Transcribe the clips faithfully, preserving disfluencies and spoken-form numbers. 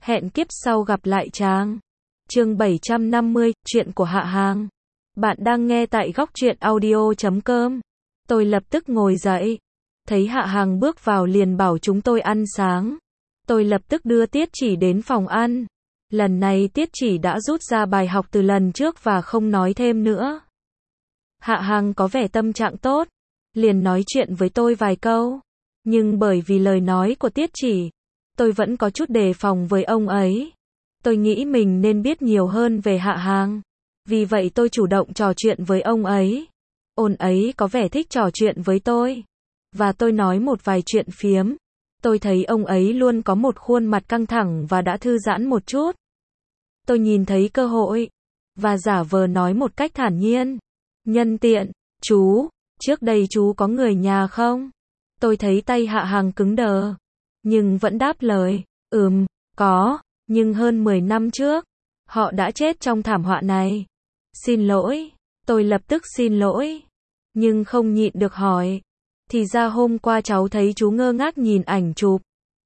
Hẹn kiếp sau gặp lại chàng. Chương bảy trăm năm mươi, chuyện của Hạ Hàng. Bạn đang nghe tại góc truyện audio chấm com. Tôi lập tức ngồi dậy. Thấy Hạ Hàng bước vào liền bảo chúng tôi ăn sáng. Tôi lập tức đưa Tiết Chỉ đến phòng ăn. Lần này Tiết Chỉ đã rút ra bài học từ lần trước và không nói thêm nữa. Hạ Hàng có vẻ tâm trạng tốt. Liền nói chuyện với tôi vài câu. Nhưng bởi vì lời nói của Tiết Chỉ, tôi vẫn có chút đề phòng với ông ấy. Tôi nghĩ mình nên biết nhiều hơn về Hạ Hàng. Vì vậy tôi chủ động trò chuyện với ông ấy. Ông ấy có vẻ thích trò chuyện với tôi. Và tôi nói một vài chuyện phiếm. Tôi thấy ông ấy luôn có một khuôn mặt căng thẳng và đã thư giãn một chút. Tôi nhìn thấy cơ hội. Và giả vờ nói một cách thản nhiên. Nhân tiện, chú, trước đây chú có người nhà không? Tôi thấy tay Hạ Hàng cứng đờ. Nhưng vẫn đáp lời, ừm, có, nhưng hơn mười năm trước, họ đã chết trong thảm họa này. Xin lỗi, tôi lập tức xin lỗi. Nhưng không nhịn được hỏi. Thì ra hôm qua cháu thấy chú ngơ ngác nhìn ảnh chụp.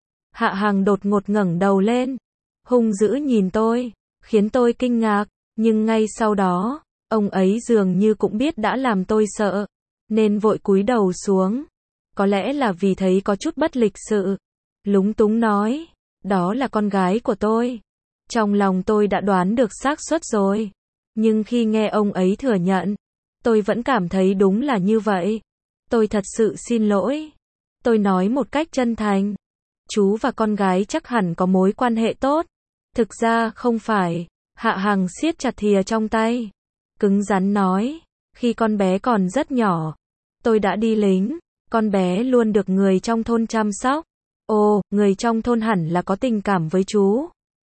Hạ Hàng đột ngột ngẩng đầu lên. Hung dữ nhìn tôi, khiến tôi kinh ngạc. Nhưng ngay sau đó, ông ấy dường như cũng biết đã làm tôi sợ. Nên vội cúi đầu xuống. Có lẽ là vì thấy có chút bất lịch sự. Lúng túng nói, đó là con gái của tôi. Trong lòng tôi đã đoán được xác suất rồi. Nhưng khi nghe ông ấy thừa nhận, tôi vẫn cảm thấy đúng là như vậy. Tôi thật sự xin lỗi. Tôi nói một cách chân thành. Chú và con gái chắc hẳn có mối quan hệ tốt. Thực ra không phải. Hạ Hàng siết chặt thìa trong tay. Cứng rắn nói, khi con bé còn rất nhỏ, tôi đã đi lính. Con bé luôn được người trong thôn chăm sóc. Ồ, người trong thôn hẳn là có tình cảm với chú.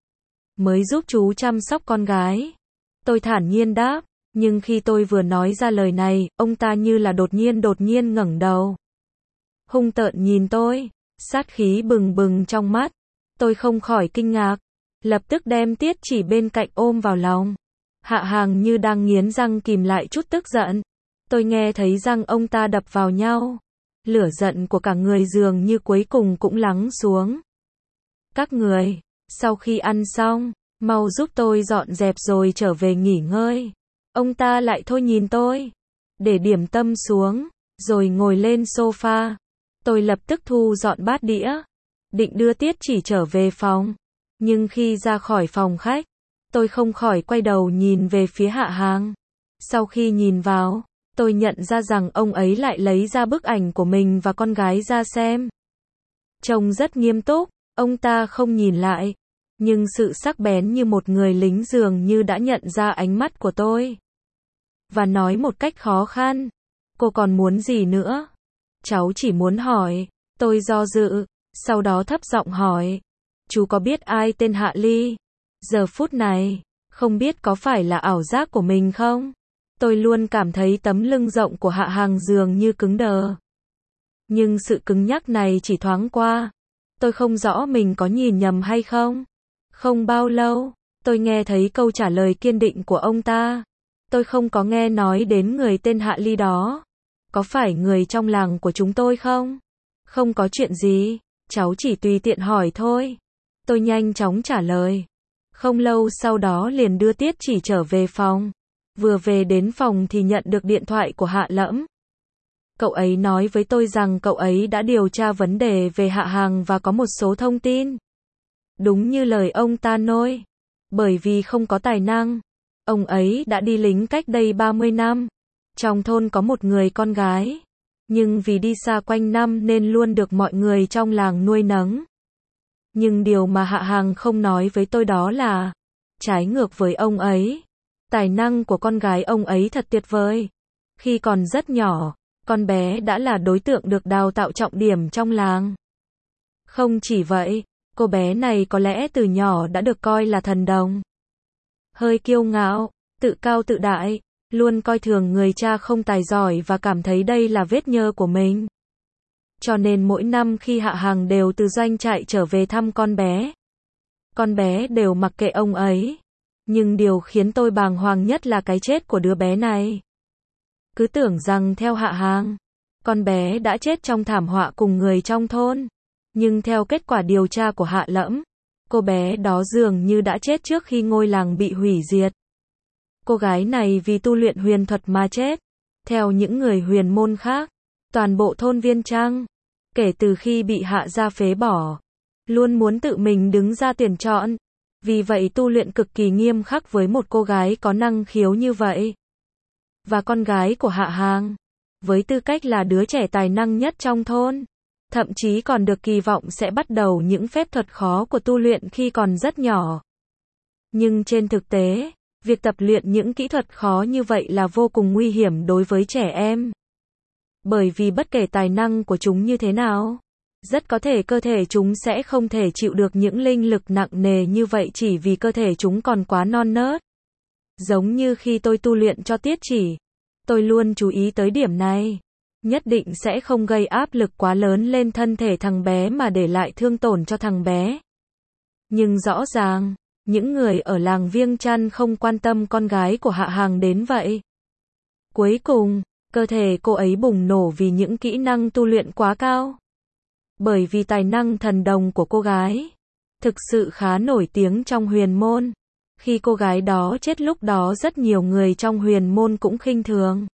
Mới giúp chú chăm sóc con gái. Tôi thản nhiên đáp. Nhưng khi tôi vừa nói ra lời này, ông ta như là đột nhiên đột nhiên ngẩng đầu. Hung tợn nhìn tôi. Sát khí bừng bừng trong mắt. Tôi không khỏi kinh ngạc. Lập tức đem Tiết Chỉ bên cạnh ôm vào lòng. Hạ Hàng như đang nghiến răng kìm lại chút tức giận. Tôi nghe thấy răng ông ta đập vào nhau. Lửa giận của cả người dường như cuối cùng cũng lắng xuống. Các người, sau khi ăn xong, mau giúp tôi dọn dẹp rồi trở về nghỉ ngơi. Ông ta lại thôi nhìn tôi, để điểm tâm xuống, rồi ngồi lên sofa. Tôi lập tức thu dọn bát đĩa, định đưa Tiết Chỉ trở về phòng. Nhưng khi ra khỏi phòng khách, tôi không khỏi quay đầu nhìn về phía Hạ Hàng. Sau khi nhìn vào, tôi nhận ra rằng ông ấy lại lấy ra bức ảnh của mình và con gái ra xem. Trông rất nghiêm túc, ông ta không nhìn lại. Nhưng sự sắc bén như một người lính dường như đã nhận ra ánh mắt của tôi. Và nói một cách khó khăn. Cô còn muốn gì nữa? Cháu chỉ muốn hỏi. Tôi do dự, sau đó thấp giọng hỏi. Chú có biết ai tên Hạ Ly? Giờ phút này, không biết có phải là ảo giác của mình không? Tôi luôn cảm thấy tấm lưng rộng của Hạ Hàng dường như cứng đờ. Nhưng sự cứng nhắc này chỉ thoáng qua. Tôi không rõ mình có nhìn nhầm hay không. Không bao lâu, tôi nghe thấy câu trả lời kiên định của ông ta. Tôi không có nghe nói đến người tên Hạ Ly đó. Có phải người trong làng của chúng tôi không? Không có chuyện gì, cháu chỉ tùy tiện hỏi thôi. Tôi nhanh chóng trả lời. Không lâu sau đó liền đưa Tiết Chỉ trở về phòng. Vừa về đến phòng thì nhận được điện thoại của Hạ Lẫm. Cậu ấy nói với tôi rằng cậu ấy đã điều tra vấn đề về Hạ Hàng và có một số thông tin. Đúng như lời ông ta nói. Bởi vì không có tài năng, ông ấy đã đi lính cách đây ba mươi năm. Trong thôn có một người con gái. Nhưng vì đi xa quanh năm nên luôn được mọi người trong làng nuôi nấng. Nhưng điều mà Hạ Hàng không nói với tôi đó là, trái ngược với ông ấy, tài năng của con gái ông ấy thật tuyệt vời. Khi còn rất nhỏ, con bé đã là đối tượng được đào tạo trọng điểm trong làng. Không chỉ vậy, cô bé này có lẽ từ nhỏ đã được coi là thần đồng. Hơi kiêu ngạo, tự cao tự đại, luôn coi thường người cha không tài giỏi và cảm thấy đây là vết nhơ của mình. Cho nên mỗi năm khi Hạ Hàng đều từ doanh trại trở về thăm con bé, con bé đều mặc kệ ông ấy. Nhưng điều khiến tôi bàng hoàng nhất là cái chết của đứa bé này. Cứ tưởng rằng theo Hạ Hàng, con bé đã chết trong thảm họa cùng người trong thôn. Nhưng theo kết quả điều tra của Hạ Lẫm, Cô bé đó dường như đã chết trước khi ngôi làng bị hủy diệt. Cô gái này vì tu luyện huyền thuật mà chết. Theo những người huyền môn khác, toàn bộ thôn Viên Trang, kể từ khi bị Hạ gia phế bỏ, luôn muốn tự mình đứng ra tuyển chọn. Vì vậy tu luyện cực kỳ nghiêm khắc với một cô gái có năng khiếu như vậy. Và con gái của Hạ Hàng, với tư cách là đứa trẻ tài năng nhất trong thôn, thậm chí còn được kỳ vọng sẽ bắt đầu những phép thuật khó của tu luyện khi còn rất nhỏ. Nhưng trên thực tế, việc tập luyện những kỹ thuật khó như vậy là vô cùng nguy hiểm đối với trẻ em. Bởi vì bất kể tài năng của chúng như thế nào, rất có thể cơ thể chúng sẽ không thể chịu được những linh lực nặng nề như vậy chỉ vì cơ thể chúng còn quá non nớt. Giống như khi tôi tu luyện cho Tiết Chỉ, tôi luôn chú ý tới điểm này. Nhất định sẽ không gây áp lực quá lớn lên thân thể thằng bé mà để lại thương tổn cho thằng bé. Nhưng rõ ràng, những người ở làng Viêng Chăn không quan tâm con gái của Hạ Hàng đến vậy. Cuối cùng, cơ thể cô ấy bùng nổ vì những kỹ năng tu luyện quá cao. Bởi vì tài năng thần đồng của cô gái thực sự khá nổi tiếng trong huyền môn. Khi cô gái đó chết lúc đó rất nhiều người trong huyền môn cũng khinh thường.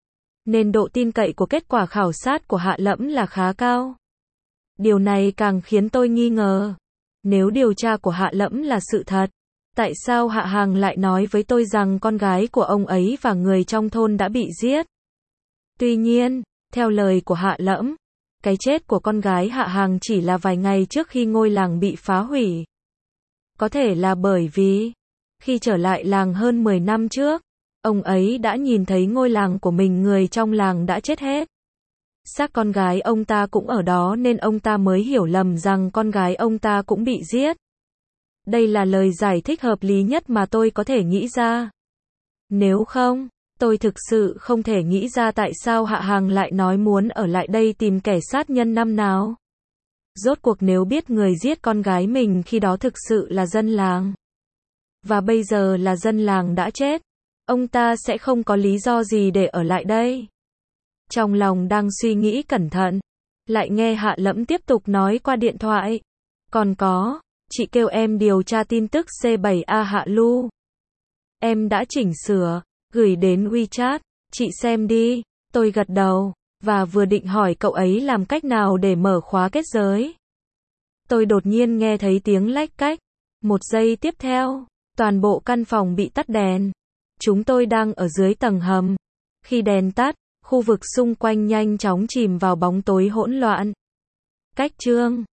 Nên độ tin cậy của kết quả khảo sát của Hạ Lẫm là khá cao. Điều này càng khiến tôi nghi ngờ. Nếu điều tra của Hạ Lẫm là sự thật, tại sao Hạ Hàng lại nói với tôi rằng con gái của ông ấy và người trong thôn đã bị giết? Tuy nhiên, theo lời của Hạ Lẫm, cái chết của con gái Hạ Hàng chỉ là vài ngày trước khi ngôi làng bị phá hủy. Có thể là bởi vì, khi trở lại làng hơn mười năm trước, ông ấy đã nhìn thấy ngôi làng của mình người trong làng đã chết hết. Xác con gái ông ta cũng ở đó nên ông ta mới hiểu lầm rằng con gái ông ta cũng bị giết. Đây là lời giải thích hợp lý nhất mà tôi có thể nghĩ ra. Nếu không, tôi thực sự không thể nghĩ ra tại sao Hạ Hàng lại nói muốn ở lại đây tìm kẻ sát nhân năm nào. Rốt cuộc nếu biết người giết con gái mình khi đó thực sự là dân làng, và bây giờ là dân làng đã chết, ông ta sẽ không có lý do gì để ở lại đây. Trong lòng đang suy nghĩ cẩn thận, lại nghe Hạ Lẫm tiếp tục nói qua điện thoại. Còn có, chị kêu em điều tra tin tức C bảy A Hạ Lu. Em đã chỉnh sửa, gửi đến WeChat, chị xem đi. Tôi gật đầu, và vừa định hỏi cậu ấy làm cách nào để mở khóa kết giới. Tôi đột nhiên nghe thấy tiếng lách cách. Một giây tiếp theo, toàn bộ căn phòng bị tắt đèn. Chúng tôi đang ở dưới tầng hầm. Khi đèn tắt, khu vực xung quanh nhanh chóng chìm vào bóng tối hỗn loạn. Cách chương